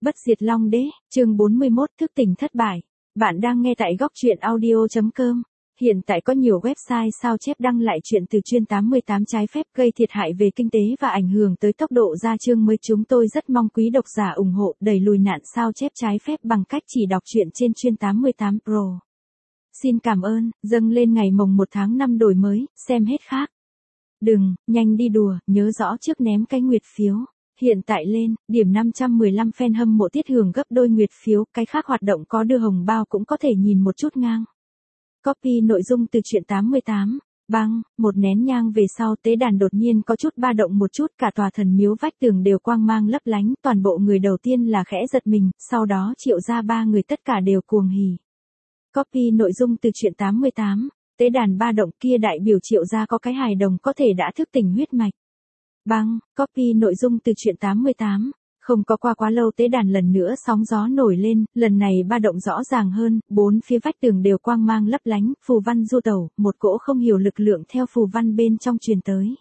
Bất diệt Long Đế, chương 41 thức tỉnh thất bại. Bạn đang nghe tại góc truyện audio.com. Hiện tại có nhiều website sao chép đăng lại chuyện từ chuyên 88 trái phép gây thiệt hại về kinh tế và ảnh hưởng tới tốc độ ra chương mới. Chúng tôi rất mong quý độc giả ủng hộ đẩy lùi nạn sao chép trái phép bằng cách chỉ đọc truyện trên chuyên 88 Pro. Xin cảm ơn, dâng lên ngày mồng 1 tháng 5 đổi mới, xem hết khác. Đừng, nhanh đi đùa, nhớ rõ trước ném cái nguyệt phiếu. Hiện tại lên, điểm 515 fan hâm mộ tiết hưởng gấp đôi nguyệt phiếu, cái khác hoạt động có đưa hồng bao cũng có thể nhìn một chút ngang. Copy nội dung từ truyện 88. Băng, một nén nhang về sau tế đàn đột nhiên có chút ba động một chút, cả tòa thần miếu vách tường đều quang mang lấp lánh, toàn bộ người đầu tiên là khẽ giật mình, sau đó Triệu gia ba người tất cả đều cuồng hỉ. Copy nội dung từ truyện 88. Tế đàn ba động kia đại biểu Triệu gia có cái hài đồng có thể đã thức tỉnh huyết mạch. Băng, copy nội dung từ truyện 88. Không có qua quá lâu tế đàn lần nữa sóng gió nổi lên, lần này ba động rõ ràng hơn, bốn phía vách tường đều quang mang lấp lánh, phù văn du tẩu, một cỗ không hiểu lực lượng theo phù văn bên trong truyền tới.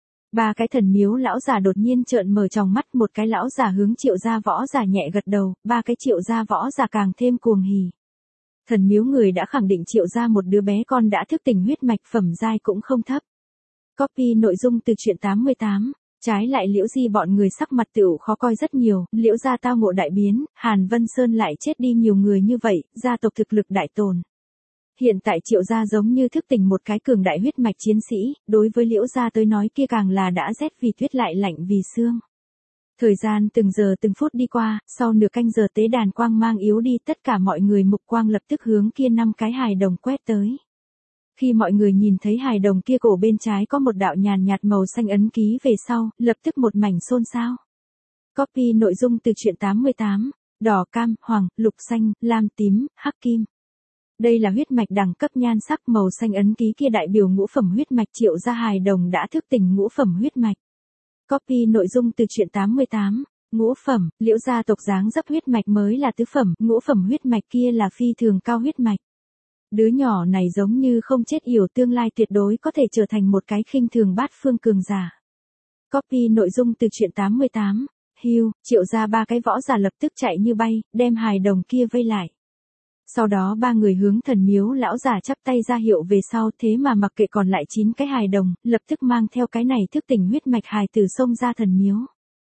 Ba cái thần miếu lão già đột nhiên trợn mở tròng mắt, một cái lão già hướng Triệu gia võ già nhẹ gật đầu, ba cái Triệu gia võ già càng thêm cuồng hỉ. Thần miếu người đã khẳng định Triệu gia một đứa bé con đã thức tỉnh huyết mạch, phẩm giai cũng không thấp. Copy nội dung từ truyện 88. Trái lại Liễu Di bọn người sắc mặt tựu khó coi rất nhiều, Liễu gia tao ngộ đại biến, Hàn Vân Sơn lại chết đi nhiều người như vậy, gia tộc thực lực đại tồn. Hiện tại Triệu gia giống như thức tỉnh một cái cường đại huyết mạch chiến sĩ, đối với Liễu gia tới nói kia càng là đã rét vì tuyết lại lạnh vì xương. Thời gian từng giờ từng phút đi qua, sau nửa canh giờ tế đàn quang mang yếu đi, tất cả mọi người mục quang lập tức hướng kia 5 cái hài đồng quét tới. Khi mọi người nhìn thấy hài đồng kia cổ bên trái có một đạo nhàn nhạt màu xanh ấn ký về sau, lập tức một mảnh xôn xao. Copy nội dung từ truyện 88. Đỏ, cam, hoàng, lục, xanh, lam, tím, hắc, kim. Đây là huyết mạch đẳng cấp nhan sắc, màu xanh ấn ký kia đại biểu ngũ phẩm huyết mạch, Triệu gia hài đồng đã thức tỉnh ngũ phẩm huyết mạch. Copy nội dung từ truyện 88. Ngũ phẩm, Liễu gia tộc dáng dấp huyết mạch mới là tứ phẩm, ngũ phẩm huyết mạch kia là phi thường cao huyết mạch. Đứa nhỏ này giống như không chết yểu, tương lai tuyệt đối có thể trở thành một cái khinh thường bát phương cường giả. Copy nội dung từ truyện 88. Hưu, Triệu gia ba cái võ giả lập tức chạy như bay, đem hài đồng kia vây lại. Sau đó ba người hướng thần miếu lão giả chắp tay ra hiệu về sau, thế mà mặc kệ còn lại 9 cái hài đồng, lập tức mang theo cái này thức tỉnh huyết mạch hài tử xông ra thần miếu.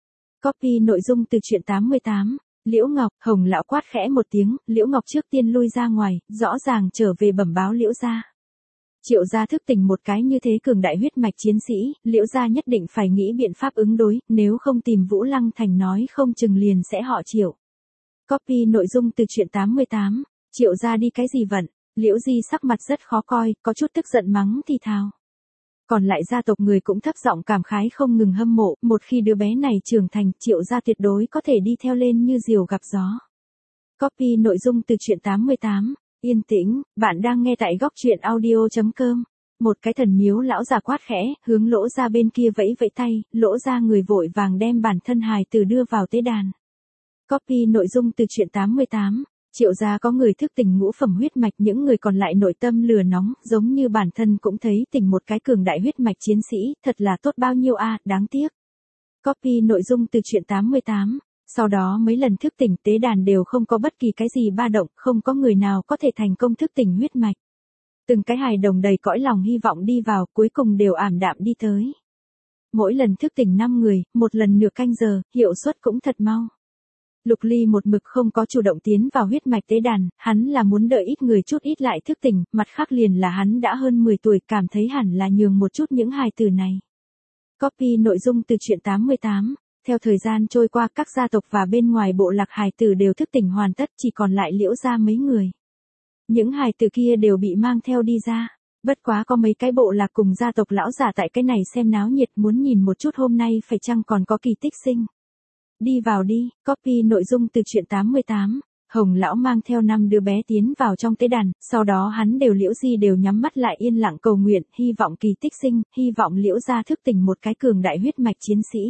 Copy nội dung từ truyện 88. Liễu Ngọc, Hồng lão quát khẽ một tiếng, Liễu Ngọc trước tiên lui ra ngoài, rõ ràng trở về bẩm báo Liễu gia. Triệu gia thức tỉnh một cái như thế cường đại huyết mạch chiến sĩ, Liễu gia nhất định phải nghĩ biện pháp ứng đối, nếu không tìm Vũ Lăng Thành nói không chừng liền sẽ họ Triệu. Copy nội dung từ truyện 88. Triệu gia đi cái gì vận? Liễu Di sắc mặt rất khó coi, có chút tức giận mắng thì thào. Còn lại gia tộc người cũng thấp giọng cảm khái không ngừng hâm mộ, một khi đứa bé này trưởng thành, Triệu gia tuyệt đối có thể đi theo lên như diều gặp gió. Copy nội dung từ truyện 88. Yên tĩnh, bạn đang nghe tại góc truyện audio.com. Một cái thần miếu lão già quát khẽ, hướng Lỗ gia bên kia vẫy vẫy tay, Lỗ gia người vội vàng đem bản thân hài tử đưa vào tế đàn. Copy nội dung từ truyện 88. Triệu gia có người thức tỉnh ngũ phẩm huyết mạch, những người còn lại nội tâm lửa nóng, giống như bản thân cũng thấy tỉnh một cái cường đại huyết mạch chiến sĩ, thật là tốt bao nhiêu a, đáng tiếc. Copy nội dung từ truyện 88. Sau đó mấy lần thức tỉnh tế đàn đều không có bất kỳ cái gì ba động, không có người nào có thể thành công thức tỉnh huyết mạch. Từng cái hài đồng đầy cõi lòng hy vọng đi vào, cuối cùng đều ảm đạm đi tới. Mỗi lần thức tỉnh 5 người, một lần nửa canh giờ, hiệu suất cũng thật mau. Lục Ly một mực không có chủ động tiến vào huyết mạch tế đàn, hắn là muốn đợi ít người chút ít lại thức tỉnh, mặt khác liền là hắn đã hơn 10 tuổi, cảm thấy hẳn là nhường một chút những hài tử này. Copy nội dung từ truyện 88. Theo thời gian trôi qua, các gia tộc và bên ngoài bộ lạc hài tử đều thức tỉnh hoàn tất, chỉ còn lại Liễu gia mấy người. Những hài tử kia đều bị mang theo đi ra. Bất quá có mấy cái bộ lạc cùng gia tộc lão giả tại cái này xem náo nhiệt, muốn nhìn một chút hôm nay phải chăng còn có kỳ tích sinh. Đi vào đi, copy nội dung từ truyện 88. Hồng lão mang theo 5 đứa bé tiến vào trong tế đàn, sau đó hắn đều Liễu Di đều nhắm mắt lại yên lặng cầu nguyện, hy vọng kỳ tích sinh, hy vọng Liễu gia thức tỉnh một cái cường đại huyết mạch chiến sĩ.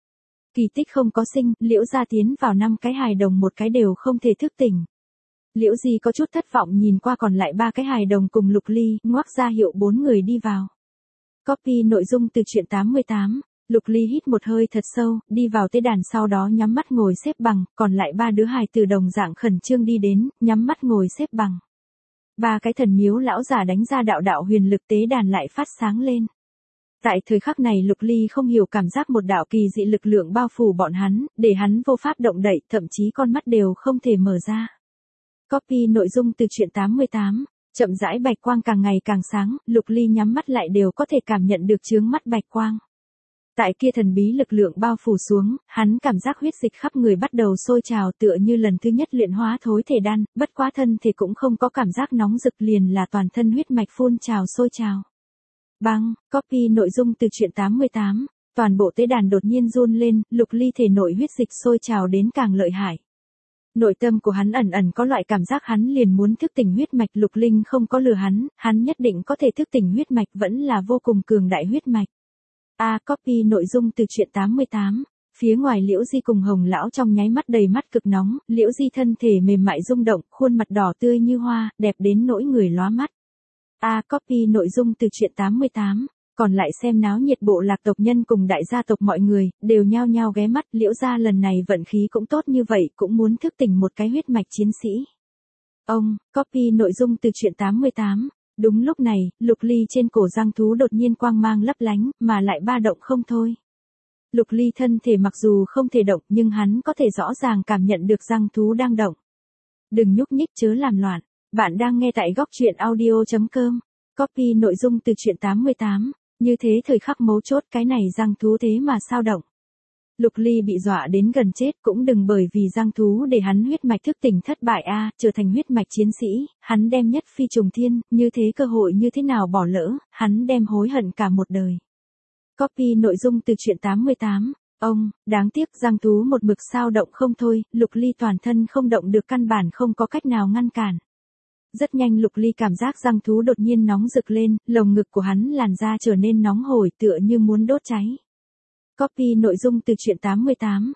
Kỳ tích không có sinh, Liễu gia tiến vào 5 cái hài đồng một cái đều không thể thức tỉnh. Liễu Di có chút thất vọng nhìn qua còn lại 3 cái hài đồng cùng Lục Ly, ngoắc ra hiệu 4 người đi vào. Copy nội dung từ truyện 88. Lục Ly hít một hơi thật sâu, đi vào tế đàn sau đó nhắm mắt ngồi xếp bằng, còn lại ba đứa hài tử đồng dạng khẩn trương đi đến, nhắm mắt ngồi xếp bằng. Ba cái thần miếu lão giả đánh ra đạo đạo huyền lực, tế đàn lại phát sáng lên. Tại thời khắc này Lục Ly không hiểu cảm giác một đạo kỳ dị lực lượng bao phủ bọn hắn, để hắn vô pháp động đậy, thậm chí con mắt đều không thể mở ra. Copy nội dung từ truyện 88. Chậm rãi bạch quang càng ngày càng sáng, Lục Ly nhắm mắt lại đều có thể cảm nhận được chướng mắt bạch quang. Tại kia thần bí lực lượng bao phủ xuống, hắn cảm giác huyết dịch khắp người bắt đầu sôi trào tựa như lần thứ nhất luyện hóa thối thể đan, bất quá thân thể cũng không có cảm giác nóng rực, liền là toàn thân huyết mạch phun trào sôi trào. Bang, copy nội dung từ truyện 88. Toàn bộ tế đàn đột nhiên run lên, Lục Ly thể nội huyết dịch sôi trào đến càng lợi hại. Nội tâm của hắn ẩn ẩn có loại cảm giác hắn liền muốn thức tỉnh huyết mạch. Lục Linh không có lừa hắn nhất định có thể thức tỉnh huyết mạch, vẫn là vô cùng cường đại huyết mạch. Copy nội dung từ truyện 88. Phía ngoài Liễu Di cùng Hồng lão trong nháy mắt đầy mắt cực nóng, Liễu Di thân thể mềm mại rung động, khuôn mặt đỏ tươi như hoa, đẹp đến nỗi người lóa mắt. Copy nội dung từ truyện 88. Còn lại xem náo nhiệt bộ lạc tộc nhân cùng đại gia tộc mọi người, đều nhao nhao ghé mắt. Liễu gia lần này vận khí cũng tốt như vậy, cũng muốn thức tỉnh một cái huyết mạch chiến sĩ. Copy nội dung từ truyện 88. Đúng lúc này, Lục Ly trên cổ giang thú đột nhiên quang mang lấp lánh, mà lại ba động không thôi. Lục Ly thân thể mặc dù không thể động, nhưng hắn có thể rõ ràng cảm nhận được giang thú đang động. Đừng nhúc nhích chớ làm loạn. Bạn đang nghe tại góc truyện audio.com. Copy nội dung từ truyện 88. Như thế thời khắc mấu chốt, cái này giang thú thế mà sao động. Lục Ly bị dọa đến gần chết, cũng đừng bởi vì giang thú để hắn huyết mạch thức tỉnh thất bại trở thành huyết mạch chiến sĩ, hắn đem nhất phi trùng thiên, như thế cơ hội như thế nào bỏ lỡ, hắn đem hối hận cả một đời. Copy nội dung từ truyện 88. Đáng tiếc giang thú một mực sao động không thôi, Lục Ly toàn thân không động được, căn bản không có cách nào ngăn cản. Rất nhanh Lục Ly cảm giác giang thú đột nhiên nóng rực lên, lồng ngực của hắn làn da trở nên nóng hổi tựa như muốn đốt cháy. Copy nội dung từ truyện 88.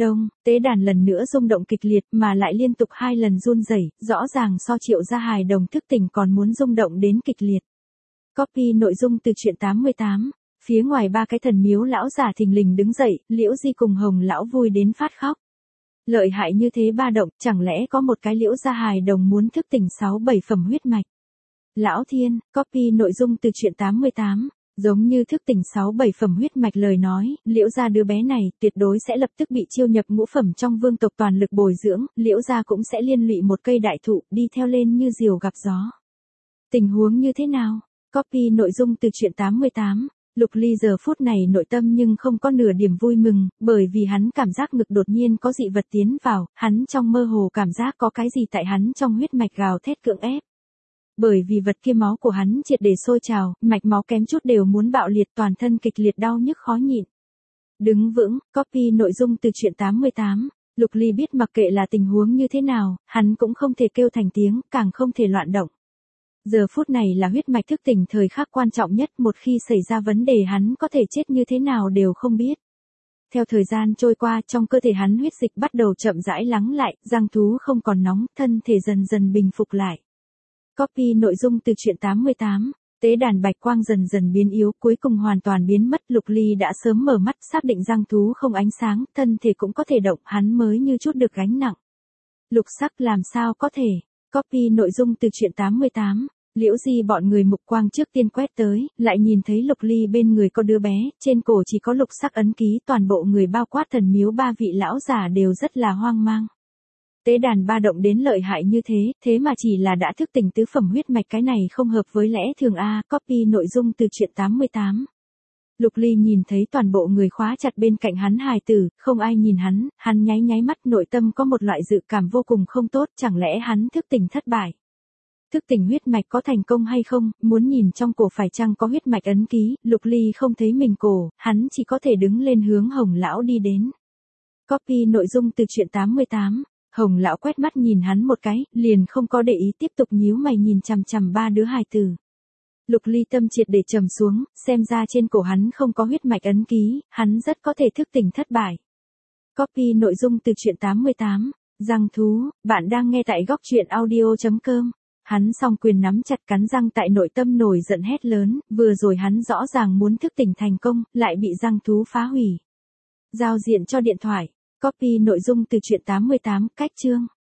Tế đàn lần nữa rung động kịch liệt mà lại liên tục 2 lần run rẩy, rõ ràng so Triệu gia hài đồng thức tỉnh còn muốn rung động đến kịch liệt. Copy nội dung từ truyện 88. Phía ngoài ba cái thần miếu lão giả thình lình đứng dậy, Liễu Di cùng Hồng lão vui đến phát khóc. Lợi hại như thế ba động, chẳng lẽ có một cái Liễu gia hài đồng muốn thức tỉnh 6-7 phẩm huyết mạch. Lão Thiên, copy nội dung từ truyện 88. Giống như thức tỉnh 6-7 phẩm huyết mạch lời nói, Liễu gia đứa bé này tuyệt đối sẽ lập tức bị chiêu nhập ngũ phẩm trong vương tộc, toàn lực bồi dưỡng, Liễu gia cũng sẽ liên lụy một cây đại thụ, đi theo lên như diều gặp gió. Tình huống như thế nào? Copy nội dung từ truyện 88. Lục Ly giờ phút này nội tâm nhưng không có nửa điểm vui mừng, bởi vì hắn cảm giác ngực đột nhiên có dị vật tiến vào, hắn trong mơ hồ cảm giác có cái gì tại hắn trong huyết mạch gào thét cưỡng ép. Bởi vì vật kia máu của hắn triệt để sôi trào, mạch máu kém chút đều muốn bạo liệt, toàn thân kịch liệt đau nhức khó nhịn. Đứng vững, copy nội dung từ truyện 88. Lục Ly biết mặc kệ là tình huống như thế nào, hắn cũng không thể kêu thành tiếng, càng không thể loạn động. Giờ phút này là huyết mạch thức tỉnh thời khắc quan trọng nhất, một khi xảy ra vấn đề hắn có thể chết như thế nào đều không biết. Theo thời gian trôi qua, trong cơ thể hắn huyết dịch bắt đầu chậm rãi lắng lại, giang thú không còn nóng, thân thể dần dần bình phục lại. Copy nội dung từ truyện 88. Tế đàn bạch quang dần dần biến yếu, cuối cùng hoàn toàn biến mất. Lục Ly đã sớm mở mắt xác định giang thú không ánh sáng, thân thể cũng có thể động, hắn mới như chút được gánh nặng. Lục sắc làm sao có thể. Copy nội dung từ truyện 88. Liễu Di bọn người mục quang trước tiên quét tới, lại nhìn thấy Lục Ly bên người có đứa bé, trên cổ chỉ có lục sắc ấn ký, toàn bộ người bao quát thần miếu ba vị lão giả đều rất là hoang mang. Tế đàn ba động đến lợi hại như thế, thế mà chỉ là đã thức tỉnh tứ phẩm huyết mạch, cái này không hợp với lẽ thường Copy nội dung từ truyện 88. Lục Ly nhìn thấy toàn bộ người khóa chặt bên cạnh hắn hài tử, không ai nhìn hắn nháy nháy mắt, nội tâm có một loại dự cảm vô cùng không tốt, chẳng lẽ hắn thức tỉnh thất bại. Thức tỉnh huyết mạch có thành công hay không, muốn nhìn trong cổ phải chăng có huyết mạch ấn ký, Lục Ly không thấy mình cổ, hắn chỉ có thể đứng lên hướng Hồng lão đi đến. Copy nội dung từ truyện 88. Hồng lão quét mắt nhìn hắn một cái, liền không có để ý, tiếp tục nhíu mày nhìn chằm chằm ba đứa hài tử. Lục Ly tâm triệt để trầm xuống, xem ra trên cổ hắn không có huyết mạch ấn ký, hắn rất có thể thức tỉnh thất bại. Copy nội dung từ truyện 88. Giang thú, bạn đang nghe tại góc truyện audio.com. Hắn song quyền nắm chặt cắn răng tại nội tâm nổi giận hét lớn, vừa rồi hắn rõ ràng muốn thức tỉnh thành công, lại bị răng thú phá hủy. Giao diện cho điện thoại. Copy nội dung từ truyện 88, cách chương.